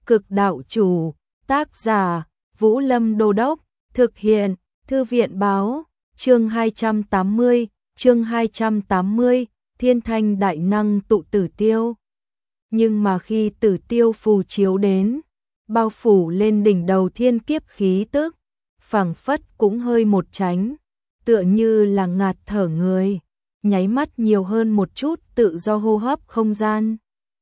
Cực đạo chủ, tác giả, Vũ Lâm Đô Đốc, thực hiện, Thư viện báo, chương 280, Thiên Thanh Đại Năng tụ Tử Tiêu. Nhưng mà khi Tử Tiêu phù chiếu đến, bao phủ lên đỉnh đầu thiên kiếp khí tức, phảng phất cũng hơi một tránh, tựa như là ngạt thở người, nháy mắt nhiều hơn một chút tự do hô hấp không gian.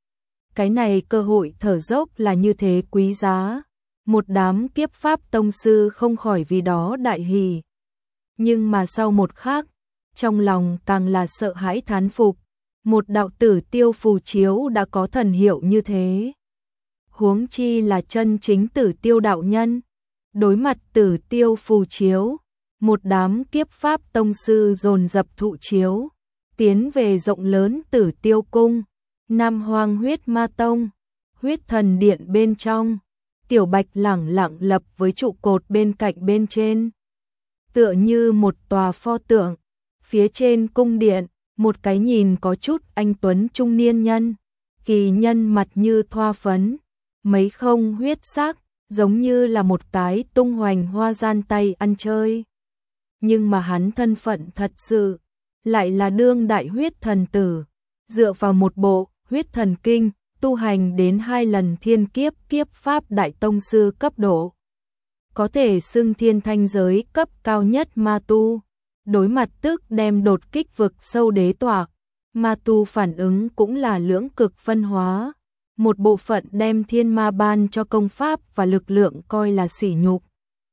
Cái này cơ hội thở dốc là như thế quý giá, một đám kiếp pháp tông sư không khỏi vì đó đại hỉ. Nhưng mà sau một khắc, trong lòng càng là sợ hãi thán phục, một đạo Tử Tiêu phù chiếu đã có thần hiệu như thế. Huống chi là chân chính Tử Tiêu đạo nhân, đối mặt Tử Tiêu phù chiếu, một đám kiếp pháp tông sư dồn dập thụ chiếu, tiến về rộng lớn Tử Tiêu cung, Nam Hoang Huyết Ma Tông, Huyết Thần Điện bên trong. Tiểu Bạch lẳng lặng lập với trụ cột bên cạnh bên trên, tựa như một tòa pho tượng. Phía trên cung điện, một cái nhìn có chút anh tuấn trung niên nhân, kỳ nhân mặt như thoa phấn, mấy không huyết sắc, giống như là một cái tung hoành hoa gian tay ăn chơi. Nhưng mà hắn thân phận thật sự lại là đương đại huyết thần tử, dựa vào một bộ huyết thần kinh, tu hành đến 2 lần thiên kiếp kiếp pháp đại tông sư cấp độ, có thể xưng thiên thanh giới cấp cao nhất ma tu. Đối mặt tức đem đột kích vực sâu đế tỏa, ma tu phản ứng cũng là lưỡng cực phân hóa, một bộ phận đem thiên ma ban cho công pháp và lực lượng coi là sỉ nhục,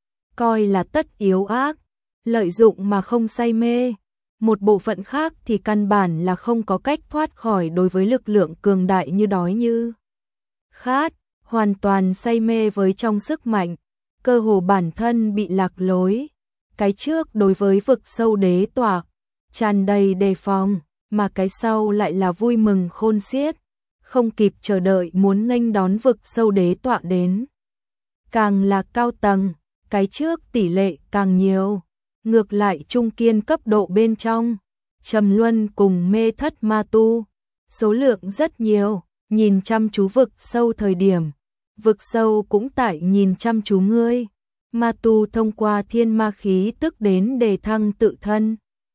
coi là tất yếu ác, lợi dụng mà không say mê. Một bộ phận khác thì căn bản là không có cách thoát khỏi đối với lực lượng cường đại như đói như khát, hoàn toàn say mê với trong sức mạnh, cơ hồ bản thân bị lạc lối. Cái trước đối với vực sâu đế tỏa tràn đầy đề phòng, mà cái sau lại là vui mừng khôn xiết, không kịp chờ đợi muốn nghênh đón vực sâu đế tỏa đến. Càng là cao tầng, cái trước tỷ lệ càng nhiều. Ngược lại trung kiên cấp độ bên trong, trầm luân cùng mê thất ma tu, số lượng rất nhiều. Nhìn chăm chú vực sâu thời điểm, vực sâu cũng tại nhìn chăm chú ngươi. Ma tu thông qua thiên ma khí tức đến đề thăng tự thân,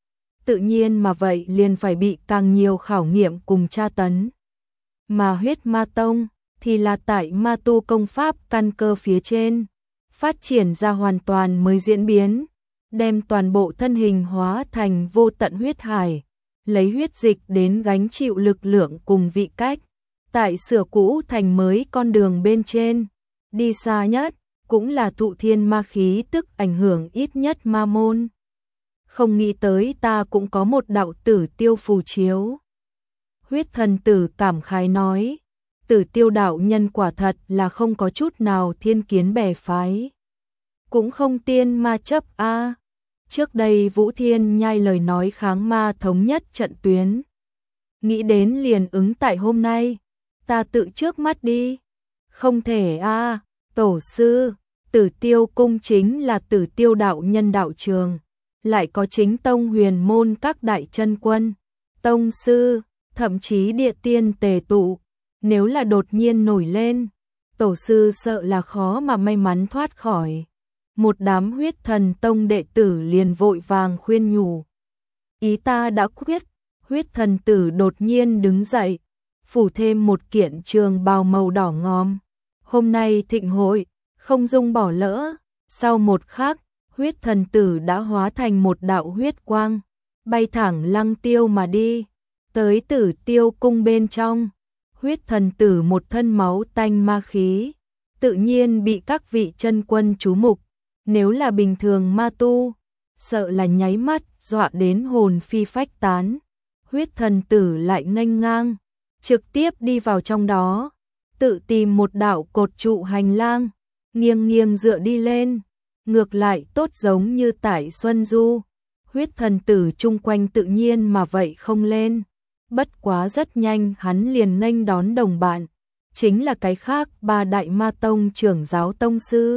tự nhiên mà vậy liền phải bị càng nhiều khảo nghiệm cùng tra tấn. Mà huyết ma tông thì là tại ma tu công pháp căn cơ phía trên, phát triển ra hoàn toàn mới diễn biến, đem toàn bộ thân hình hóa thành vô tận huyết hải, lấy huyết dịch đến gánh chịu lực lượng cùng vị cách, tại sửa cũ thành mới con đường bên trên, đi xa nhất cũng là thụ thiên ma khí tức ảnh hưởng ít nhất ma môn. Không nghĩ tới ta cũng có một đạo Tử Tiêu phù chiếu. Huyết thần tử cảm khái nói, Tử Tiêu đạo nhân quả thật là không có chút nào thiên kiến bè phái, cũng không tiên ma chấp a. Trước đây Vũ Thiên Nhai lời nói kháng ma thống nhất trận tuyến, nghĩ đến liền ứng tại hôm nay, ta tự trước mắt đi. Không thể a, tổ sư, Tử Tiêu cung chính là Tử Tiêu đạo nhân đạo trường, lại có chính tông huyền môn các đại chân quân, tông sư, thậm chí địa tiên tề tụ, nếu là đột nhiên nổi lên, tổ sư sợ là khó mà may mắn thoát khỏi. Một đám huyết thần tông đệ tử liền vội vàng khuyên nhủ. Ý ta đã quyết. Huyết thần tử đột nhiên đứng dậy, phủ thêm một kiện trường bào màu đỏ ngòm. Hôm nay thịnh hội, không dung bỏ lỡ. Sau một khắc, huyết thần tử đã hóa thành một đạo huyết quang, bay thẳng Lăng Tiêu mà đi, tới Tử Tiêu cung bên trong. Huyết thần tử một thân máu tanh ma khí, tự nhiên bị các vị chân quân chú mục. Nếu là bình thường ma tu, sợ là nháy mắt dọa đến hồn phi phách tán. Huyết thần tử lại nghênh ngang, trực tiếp đi vào trong đó, tự tìm một đạo cột trụ hành lang, nghiêng nghiêng dựa đi lên, ngược lại tốt giống như tại Xuân Du. Huyết thần tử chung quanh tự nhiên mà vậy không lên, bất quá rất nhanh hắn liền nghênh đón đồng bạn, chính là cái khác 3 đại ma tông trưởng giáo tông sư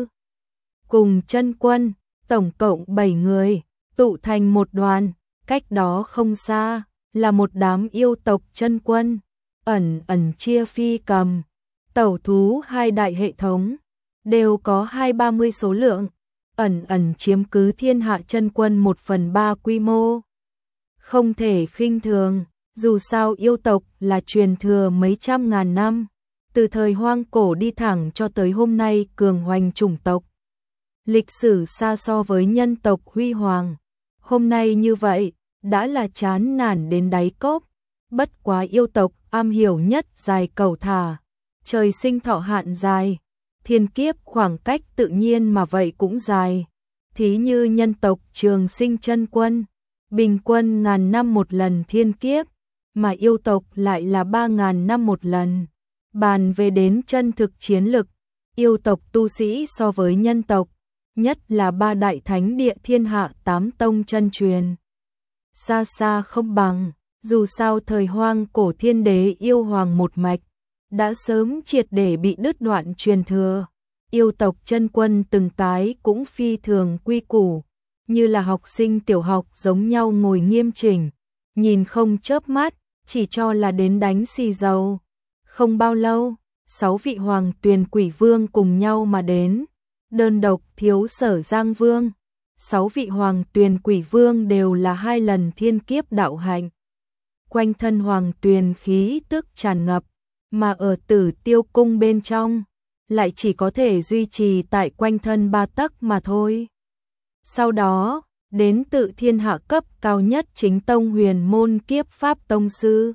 cùng chân quân, tổng cộng 7 người, tụ thành một đoàn. Cách đó không xa là một đám yêu tộc chân quân, ẩn ẩn chia phi cầm, Tẩu thú hai đại hệ thống, đều có 230 số lượng, ẩn ẩn chiếm cứ thiên hạ chân quân 1/3 quy mô. Không thể khinh thường, dù sao yêu tộc là truyền thừa mấy trăm ngàn năm, từ thời hoang cổ đi thẳng cho tới hôm nay cường hoành chủng tộc. Lịch sử xa so với nhân tộc huy hoàng, hôm nay như vậy, đã là chán nản đến đáy cốc. Bất quá yêu tộc am hiểu nhất dài cầu thả, trời sinh thọ hạn dài, thiên kiếp khoảng cách tự nhiên mà vậy cũng dài. Thí như nhân tộc Trường Sinh chân quân, bình quân 1000 năm một lần thiên kiếp, mà yêu tộc lại là 3000 năm một lần. Bàn về đến chân thực chiến lực, yêu tộc tu sĩ so với nhân tộc, nhất là 3 đại thánh địa thiên hạ 8 tông chân truyền, xa xa không bằng. Dù sao thời hoang cổ thiên đế yêu hoàng một mạch, đã sớm triệt để bị đứt đoạn truyền thừa. Yêu tộc chân quân từng cái cũng phi thường quy củ, như là học sinh tiểu học giống nhau ngồi nghiêm chỉnh, nhìn không chớp mắt, chỉ cho là đến đánh xì dầu. Không bao lâu, 6 vị hoàng tuyền quỷ vương cùng nhau mà đến, đơn độc thiếu Sở Giang Vương. 6 vị hoàng tuyền quỷ vương đều là 2 lần thiên kiếp đạo hạnh. Quanh thân hoàng tuyền khí tức tràn ngập, mà ở Tử Tiêu cung bên trong, lại chỉ có thể duy trì tại quanh thân 3 tấc mà thôi. Sau đó, đến tự thiên hạ cấp cao nhất chính tông huyền môn kiếp pháp tông sư.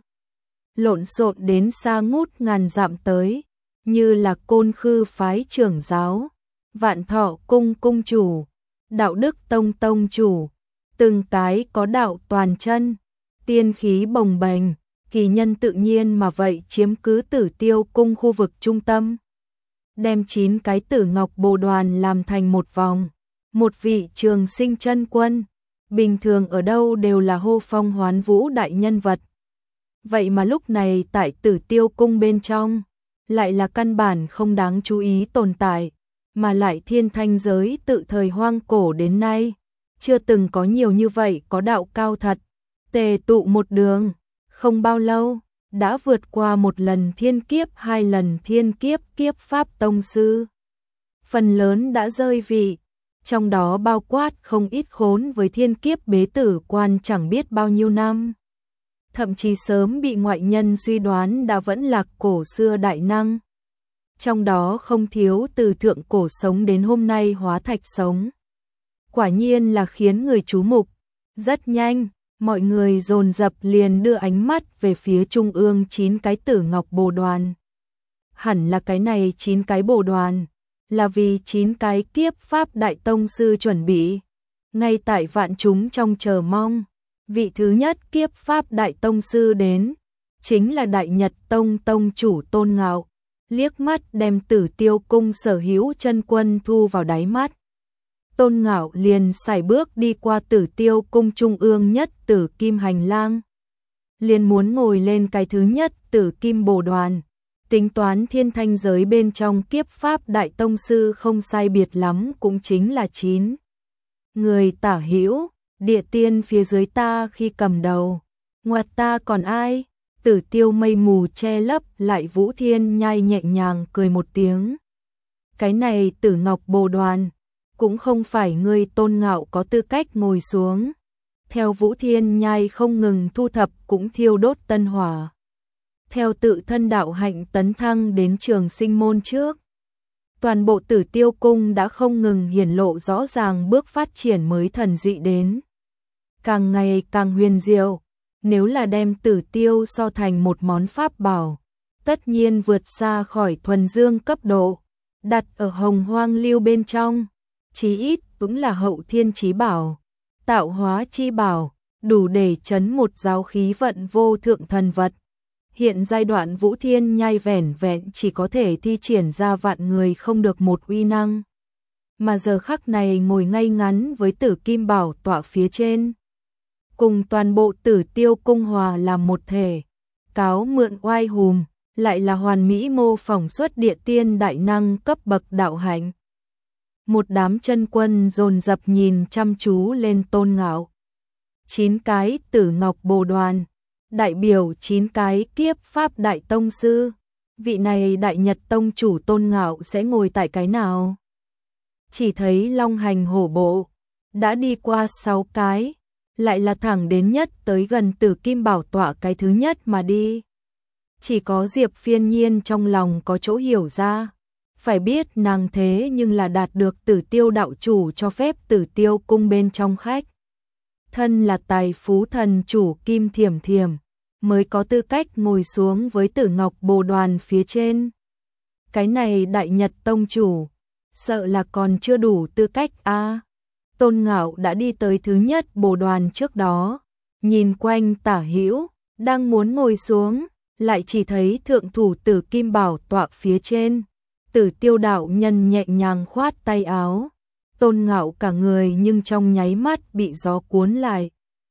Lộn xộn đến xa ngút ngàn dặm tới, như là Côn Khư phái trưởng giáo, Vạn Thọ cung cung chủ, Đạo Đức tông tông chủ, từng cái có đạo toàn chân, tiên khí bồng bềnh, kỳ nhân tự nhiên mà vậy chiếm cứ Tử Tiêu cung khu vực trung tâm. Đem 9 cái Tử Ngọc Bồ Đoàn làm thành một vòng, một vị Trường Sinh chân quân, bình thường ở đâu đều là hô phong hoán vũ đại nhân vật. Vậy mà lúc này tại Tử Tiêu cung bên trong, lại là căn bản không đáng chú ý tồn tại, mà lại thiên thanh giới tự thời hoang cổ đến nay, chưa từng có nhiều như vậy có đạo cao thật, tề tụ một đường, không bao lâu, đã vượt qua 1 lần thiên kiếp 2 lần thiên kiếp kiếp pháp tông sư. Phần lớn đã rơi vị, trong đó bao quát không ít khốn với thiên kiếp bế tử quan chẳng biết bao nhiêu năm. Thậm chí sớm bị ngoại nhân suy đoán đã vẫn là cổ xưa đại năng. Trong đó không thiếu từ thượng cổ sống đến hôm nay hóa thạch sống. Quả nhiên là khiến người chú mục. Rất nhanh, mọi người dồn dập liền đưa ánh mắt về phía trung ương 9 cái Tử Ngọc Bồ Đoàn. Hẳn là cái này 9 cái bồ đoàn, là vì 9 cái kiếp pháp đại tông sư chuẩn bị. Ngay tại vạn chúng trong chờ mong, vị thứ nhất kiếp pháp đại tông sư đến, chính là Đại Nhật tông tông chủ Tôn Ngạo, liếc mắt đem Tử Tiêu cung sở hữu chân quân thu vào đáy mắt. Tôn Ngạo liền sải bước đi qua Tử Tiêu cung trung ương nhất Tử Kim hành lang, liền muốn ngồi lên cái thứ nhất Tử Kim bồ đoàn. Tính toán thiên thanh giới bên trong kiếp pháp đại tông sư không sai biệt lắm cũng chính là 9 người tả hữu, địa tiên phía dưới ta khi cầm đầu, ngoặt ta còn ai? Tử Tiêu mây mù che lấp lại Vũ Thiên Nhai nhẹ nhàng cười một tiếng. Cái này Tử Ngọc bồ đoàn, cũng không phải ngươi Tôn Ngạo có tư cách ngồi xuống. Theo Vũ Thiên Nhai không ngừng thu thập cũng thiêu đốt tân hỏa. Theo tự thân đạo hạnh tấn thăng đến Trường Sinh môn trước, toàn bộ Tử Tiêu cung đã không ngừng hiển lộ rõ ràng bước phát triển mới thần dị đến. Càng ngày càng huyền diệu, nếu là đem Tử Tiêu so thành một món pháp bảo, tất nhiên vượt xa khỏi thuần dương cấp độ, đặt ở Hồng Hoang Lưu bên trong, chí ít cũng là hậu thiên chí bảo, tạo hóa chi bảo, đủ để trấn một giáo khí vận vô thượng thần vật. Hiện giai đoạn Vũ Thiên Nhai vẻn vẹn chỉ có thể thi triển ra vạn người không được một uy năng, mà giờ khắc này ngồi ngay ngắn với Tử Kim bảo tọa phía trên, cùng toàn bộ Tử Tiêu cung hòa làm một thể, cáo mượn oai hùm, lại là hoàn mỹ mô phỏng xuất địa tiên đại năng cấp bậc đạo hạnh. Một đám chân quân dồn dập nhìn chăm chú lên Tôn Ngạo. 9 cái Tử Ngọc bồ đoàn, đại biểu 9 cái kiếp pháp đại tông sư, vị này Đại Nhật Tông chủ Tôn Ngạo sẽ ngồi tại cái nào? Chỉ thấy long hành hổ bộ, đã đi qua 6 cái, lại là thẳng đến nhất tới gần Tử Kim Bảo tọa cái thứ nhất mà đi. Chỉ có Diệp Phiên Nhiên trong lòng có chỗ hiểu ra, phải biết nàng thế nhưng là đạt được Tử Tiêu đạo chủ cho phép Tử Tiêu cung bên trong khách. Thân là tài phú thần chủ Kim Thiểm Thiểm, mới có tư cách ngồi xuống với Tử Ngọc Bồ Đoàn phía trên. Cái này Đại Nhật Tông chủ, sợ là còn chưa đủ tư cách a. Tôn Ngạo đã đi tới thứ nhất Bồ Đoàn trước đó, nhìn quanh tả hữu, đang muốn ngồi xuống, lại chỉ thấy thượng thủ Tử Kim Bảo tọa phía trên, Tử Tiêu đạo nhân nhẹ nhàng khoát tay áo. Tôn Ngạo cả người nhưng trong nháy mắt bị gió cuốn lại.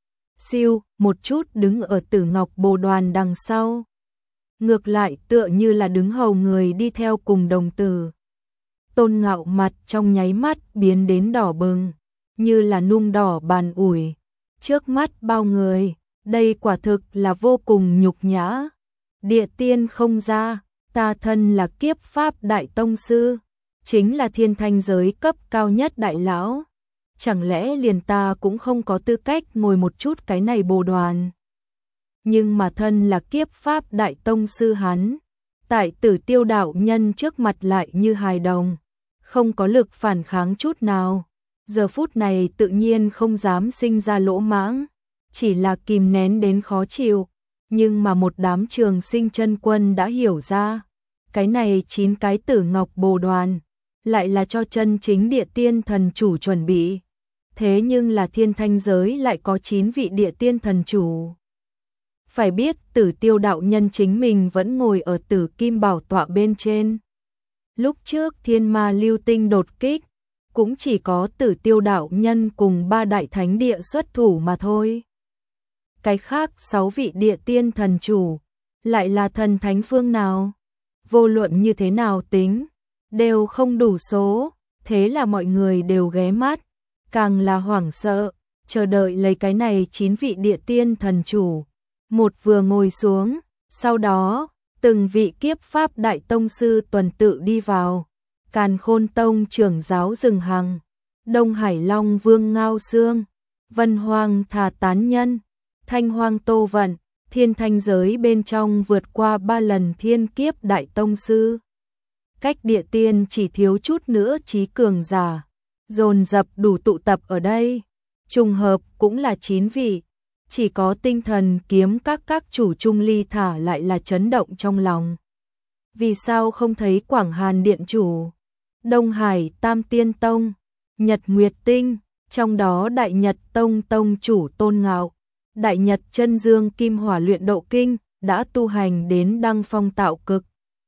Siêu, một chút đứng ở Tử Ngọc Bồ Đoàn đằng sau. Ngược lại tựa như là đứng hầu người đi theo cùng đồng tử. Tôn Ngạo mặt trong nháy mắt biến đến đỏ bừng, như là nung đỏ bàn ủi. Trước mắt bao người, đây quả thực là vô cùng nhục nhã. Địa tiên không ra, ta thân là kiếp pháp đại tông sư, chính là thiên thanh giới cấp cao nhất đại lão. Chẳng lẽ liền ta cũng không có tư cách ngồi một chút cái này Bồ Đoàn? Nhưng mà thân là kiếp pháp đại tông sư hắn, tại Tử Tiêu đạo nhân trước mặt lại như hài đồng, không có lực phản kháng chút nào. Giờ phút này tự nhiên không dám sinh ra lỗ mãng, chỉ là kìm nén đến khó chịu. Nhưng mà một đám trường sinh chân quân đã hiểu ra, cái này 9 cái Tử Ngọc Bồ Đoàn, lại là cho chân chính địa tiên thần chủ chuẩn bị. Thế nhưng là thiên thanh giới lại có 9 vị địa tiên thần chủ. Phải biết Tử Tiêu đạo nhân chính mình vẫn ngồi ở Tử Kim Bảo tọa bên trên. Lúc trước thiên ma lưu tinh đột kích, cũng chỉ có Tử Tiêu đạo nhân cùng 3 đại thánh địa xuất thủ mà thôi. Cái khác 6 vị địa tiên thần chủ, lại là thần thánh phương nào? Vô luận như thế nào tính, đều không đủ số, thế là mọi người đều ghé mắt, càng là hoảng sợ, chờ đợi lấy cái này 9 vị địa tiên thần chủ. Một vừa ngồi xuống, sau đó, từng vị kiếp pháp đại tông sư tuần tự đi vào. Càn Khôn Tông trưởng giáo Rừng Hằng, Đông Hải Long Vương Ngao Xương, Vân Hoang Thà Tán Nhân, Thanh Hoang Tô Vận, thiên thanh giới bên trong vượt qua 3 lần thiên kiếp đại tông sư. Cách địa tiên chỉ thiếu chút nữa trí cường giả, dồn dập đủ tụ tập ở đây. Trùng hợp cũng là 9 vị, chỉ có tinh thần kiếm các chủ Trung Ly thả lại là chấn động trong lòng. Vì sao không thấy Quảng Hàn Điện chủ, Đông Hải Tam Tiên Tông, Nhật Nguyệt Tinh, trong đó Đại Nhật Tông tông chủ Tôn Ngạo, Đại Nhật Chân Dương Kim Hỏa Luyện Độ Kinh đã tu hành đến đăng phong tạo cực.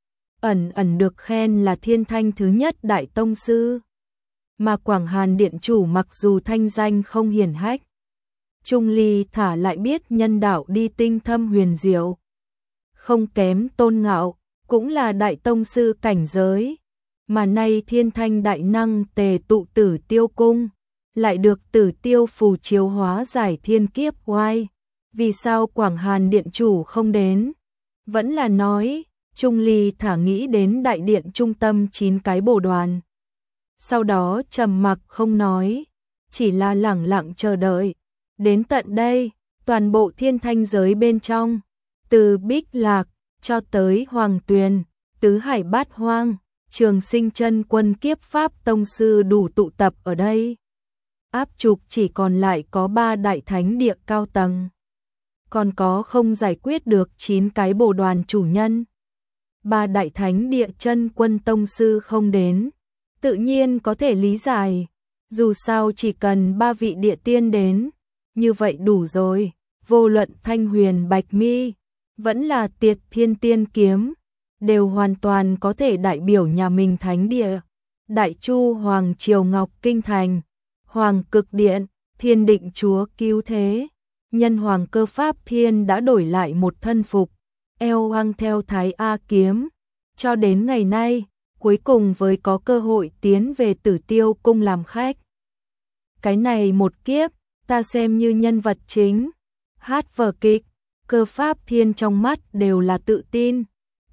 Ẩn được khen là thiên thanh thứ nhất đại tông sư. Mà Quảng Hàn Điện chủ mặc dù thanh danh không hiển hách, Trung Ly thả lại biết nhân đạo đi tinh thâm huyền diệu. Không kém Tôn Ngạo, cũng là đại tông sư cảnh giới. Mà nay thiên thanh đại năng tề tụ Tử Tiêu cung, lại được Tử Tiêu phù chiếu hóa giải thiên kiếp oai. Vì sao Quảng Hàn Điện chủ không đến? Vẫn là nói, Trung Ly thả nghĩ đến đại điện trung tâm 9 cái Bồ Đoàn. Sau đó trầm mặc không nói, chỉ là lẳng lặng chờ đợi. Đến tận đây, toàn bộ thiên thanh giới bên trong, từ Bích Lạc cho tới Hoàng Tuyền, Tứ Hải Bát Hoang, Trường Sinh chân quân kiếp pháp tông sư đủ tụ tập ở đây. Áp trục chỉ còn lại có 3 đại thánh địa cao tầng. Còn có không giải quyết được 9 cái Bồ Đoàn chủ nhân. 3 đại thánh địa chân quân tông sư không đến, tự nhiên có thể lý giải. Dù sao chỉ cần 3 vị địa tiên đến, như vậy đủ rồi. Vô luận Thanh Huyền Bạch Mi, vẫn là Tiệt Thiên Tiên Kiếm, đều hoàn toàn có thể đại biểu nhà mình thánh địa. Đại Chu Hoàng Triều Ngọc Kinh Thành, Hoàng Cực Điện, Thiên Định Chúa Cứu Thế, Nhân Hoàng Cơ Pháp Thiên đã đổi lại một thân phục, eo hăng theo Thái A kiếm. Cho đến ngày nay, cuối cùng với có cơ hội tiến về Tử Tiêu cung làm khách. Cái này một kiếp, ta xem như nhân vật chính, hát vở kịch, Cơ Pháp Thiên trong mắt đều là tự tin.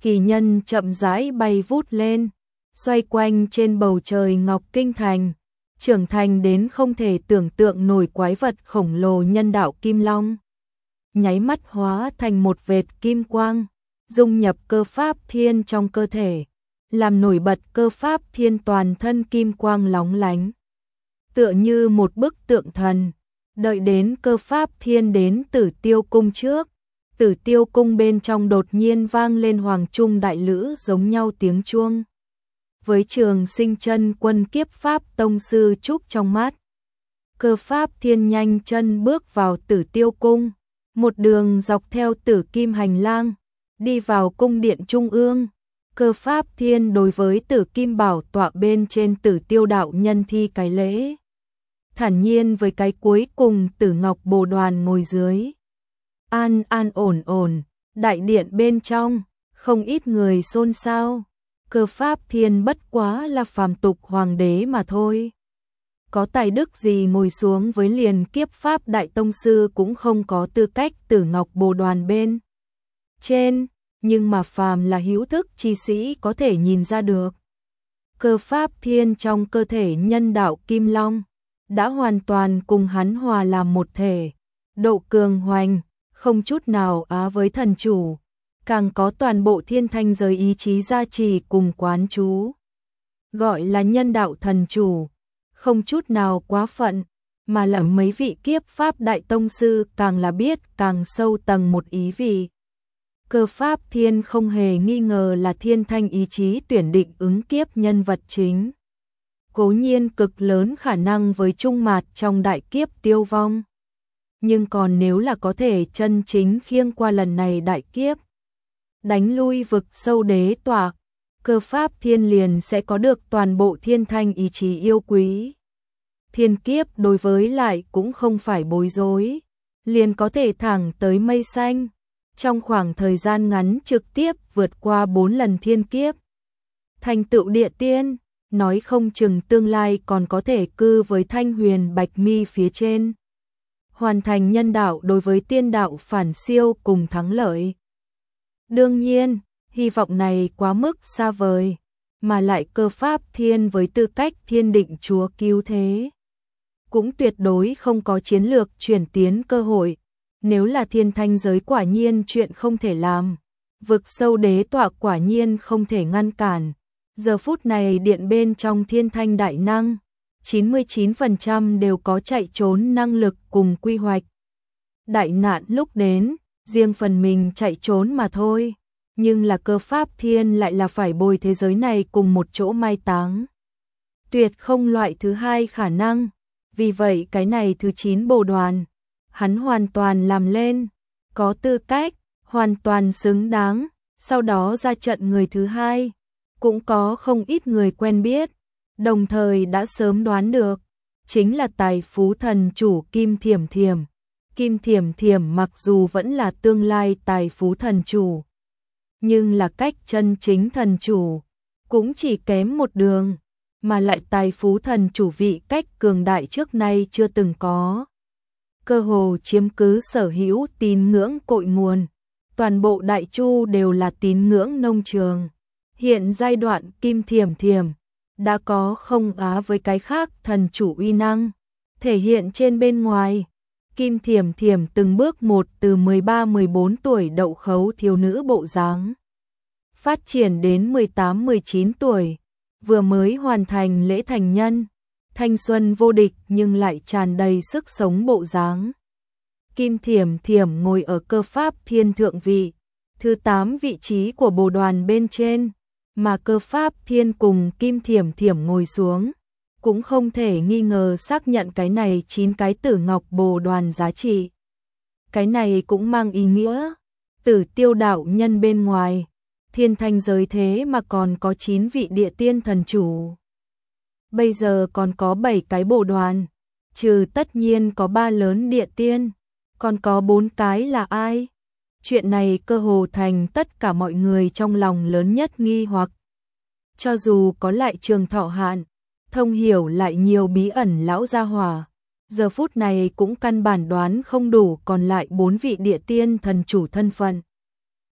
kỳ nhân chậm rãi bay vút lên, xoay quanh trên bầu trời Ngọc Kinh Thành, trưởng thành đến không thể tưởng tượng nổi quái vật khổng lồ nhân đạo Kim Long. Nháy mắt hóa thành một vệt kim quang, dung nhập cơ pháp thiên trong cơ thể, làm nổi bật cơ pháp thiên toàn thân kim quang lóng lánh. Tựa như một bức tượng thần, đợi đến cơ pháp thiên đến Tử Tiêu Cung trước. Tử Tiêu Cung bên trong đột nhiên vang lên hoàng trung đại lữ giống nhau tiếng chuông. Với Trường Sinh chân quân kiếp pháp tông sư trúc trong mắt, cơ pháp thiên nhanh chân bước vào Tử Tiêu Cung, một đường dọc theo Tử Kim hành lang, đi vào cung điện trung ương. Cơ pháp thiên đối với Tử Kim bảo tọa bên trên Tử Tiêu đạo nhân thi cái lễ, thản nhiên với cái cuối cùng Tử Ngọc Bồ Đoàn ngồi dưới. An an ổn ổn, đại điện bên trong, không ít người xôn xao. Cơ pháp thiên bất quá là phàm tục hoàng đế mà thôi. Có tài đức gì ngồi xuống với liền kiếp pháp đại tông sư cũng không có tư cách Tử Ngọc Bồ Đoàn bên trên, nhưng mà phàm là hữu thức chi sĩ có thể nhìn ra được. Cơ pháp thiên trong cơ thể nhân đạo Kim Long đã hoàn toàn cùng hắn hòa làm một thể, độ cường hoành, không chút nào á với thần chủ, càng có toàn bộ thiên thanh giới ý chí gia trì cùng quán chú. Gọi là nhân đạo thần chủ, không chút nào quá phận, mà là mấy vị kiếp pháp đại tông sư càng là biết càng sâu tầng một ý vị. Cơ pháp thiên không hề nghi ngờ là thiên thanh ý chí tuyển định ứng kiếp nhân vật chính. Cố nhiên cực lớn khả năng với trung mạt trong đại kiếp tiêu vong. Nhưng còn nếu là có thể chân chính khiêng qua lần này đại kiếp, đánh lui vực sâu đế tọa, cơ pháp thiên liền sẽ có được toàn bộ thiên thanh ý chí yêu quý. Thiên kiếp đối với lại cũng không phải bối rối, liền có thể thẳng tới mây xanh. Trong khoảng thời gian ngắn trực tiếp vượt qua 4 lần thiên kiếp. Thành tựu địa tiên, nói không chừng tương lai còn có thể cư với thanh huyền bạch mi phía trên. Hoàn thành nhân đạo đối với tiên đạo phản siêu cùng thắng lợi. Đương nhiên, hy vọng này quá mức xa vời, mà lại cơ pháp thiên với tư cách thiên định chúa cứu thế. Cũng tuyệt đối không có chiến lược chuyển tiến cơ hội. Nếu là thiên thanh giới quả nhiên chuyện không thể làm, vực sâu đế tọa quả nhiên không thể ngăn cản. Giờ phút này điện bên trong thiên thanh đại năng, 99% đều có chạy trốn năng lực cùng quy hoạch. Đại nạn lúc đến, riêng phần mình chạy trốn mà thôi, nhưng là cơ pháp thiên lại là phải bồi thế giới này cùng một chỗ mai táng. Tuyệt không loại thứ hai khả năng, vì vậy cái này thứ 9 bồ đoàn, hắn hoàn toàn làm lên, có tư cách, hoàn toàn xứng đáng, sau đó ra trận người thứ hai, cũng có không ít người quen biết, đồng thời đã sớm đoán được, chính là tài phú thần chủ Kim Thiểm Thiểm. Kim Thiểm Thiểm mặc dù vẫn là tương lai tài phú thần chủ, nhưng là cách chân chính thần chủ, cũng chỉ kém một đường, mà lại tài phú thần chủ vị cách cường đại trước nay chưa từng có. Cơ hồ chiếm cứ sở hữu tín ngưỡng cội nguồn, toàn bộ đại chu đều là tín ngưỡng nông trường. Hiện giai đoạn Kim Thiểm Thiểm đã có không á với cái khác thần chủ uy năng, thể hiện trên bên ngoài. Kim Thiểm Thiểm từng bước một từ 13-14 tuổi đậu khấu thiếu nữ bộ dáng, phát triển đến 18-19 tuổi, vừa mới hoàn thành lễ thành nhân, thanh xuân vô địch nhưng lại tràn đầy sức sống bộ dáng. Kim Thiểm Thiểm ngồi ở cơ pháp thiên thượng vị, thứ 8 vị trí của bồ đoàn bên trên, mà cơ pháp thiên cùng Kim Thiểm Thiểm ngồi xuống, cũng không thể nghi ngờ xác nhận cái này 9 cái tử ngọc bồ đoàn giá trị. Cái này cũng mang ý nghĩa, Tử Tiêu đạo nhân bên ngoài, thiên thanh giới thế mà còn có 9 vị địa tiên thần chủ. Bây giờ còn có 7 cái bồ đoàn, trừ tất nhiên có 3 lớn địa tiên, còn có 4 cái là ai? Chuyện này cơ hồ thành tất cả mọi người trong lòng lớn nhất nghi hoặc. Cho dù có lại Trường Thọ Hạn, thông hiểu lại nhiều bí ẩn lão gia hỏa, giờ phút này cũng căn bản đoán không đủ còn lại 4 vị địa tiên thần chủ thân phận.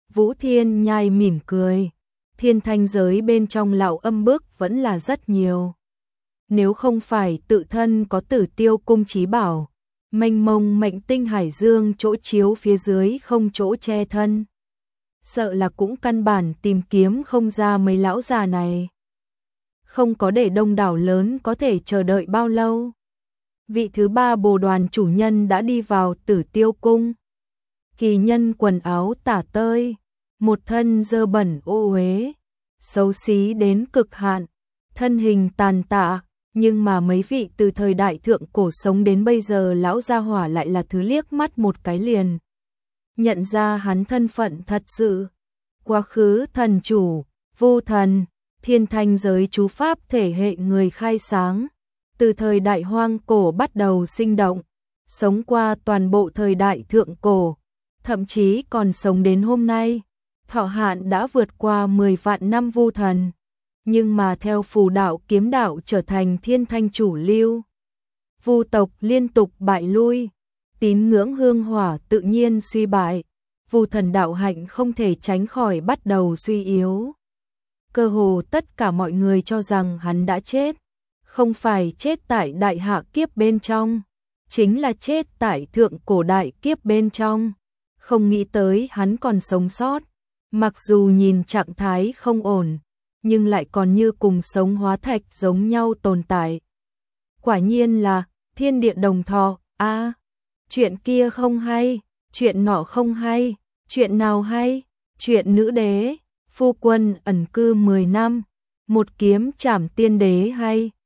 Vũ Thiên Nhai mỉm cười, thiên thanh giới bên trong lão âm bức vẫn là rất nhiều. Nếu không phải tự thân có Tử Tiêu cung chí bảo, mênh mông mệnh tinh hải dương chỗ chiếu phía dưới không chỗ che thân, sợ là cũng căn bản tìm kiếm không ra mấy lão già này. Không có để đông đảo lớn có thể chờ đợi bao lâu. Vị thứ ba bồ đoàn chủ nhân đã đi vào Tử Tiêu cung. Kỳ nhân quần áo tả tơi, một thân dơ bẩn ô uế, xấu xí đến cực hạn, thân hình tàn tạ, nhưng mà mấy vị từ thời đại thượng cổ sống đến bây giờ lão gia hỏa lại là thứ liếc mắt một cái liền nhận ra hắn thân phận thật sự. Quá khứ thần chủ, vô thần, thiên thanh giới chú pháp thể hệ người khai sáng, từ thời đại hoang cổ bắt đầu sinh động, sống qua toàn bộ thời đại thượng cổ, thậm chí còn sống đến hôm nay. Thọ hạn đã vượt qua 10 vạn năm vu thần, nhưng mà theo phù đạo kiếm đạo trở thành thiên thanh chủ lưu, vu tộc liên tục bại lui, tín ngưỡng hương hỏa tự nhiên suy bại, vu thần đạo hạnh không thể tránh khỏi bắt đầu suy yếu. Cơ hồ tất cả mọi người cho rằng hắn đã chết, không phải chết tại đại hạ kiếp bên trong, chính là chết tại thượng cổ đại kiếp bên trong, không nghĩ tới hắn còn sống sót. Mặc dù nhìn trạng thái không ổn, nhưng lại còn như cùng sống hóa thạch giống nhau tồn tại. Quả nhiên là thiên địa đồng thọ. Chuyện kia không hay, chuyện nọ không hay, chuyện nào hay? Chuyện nữ đế, phu quân ẩn cư 10 năm, một kiếm trảm tiên đế hay,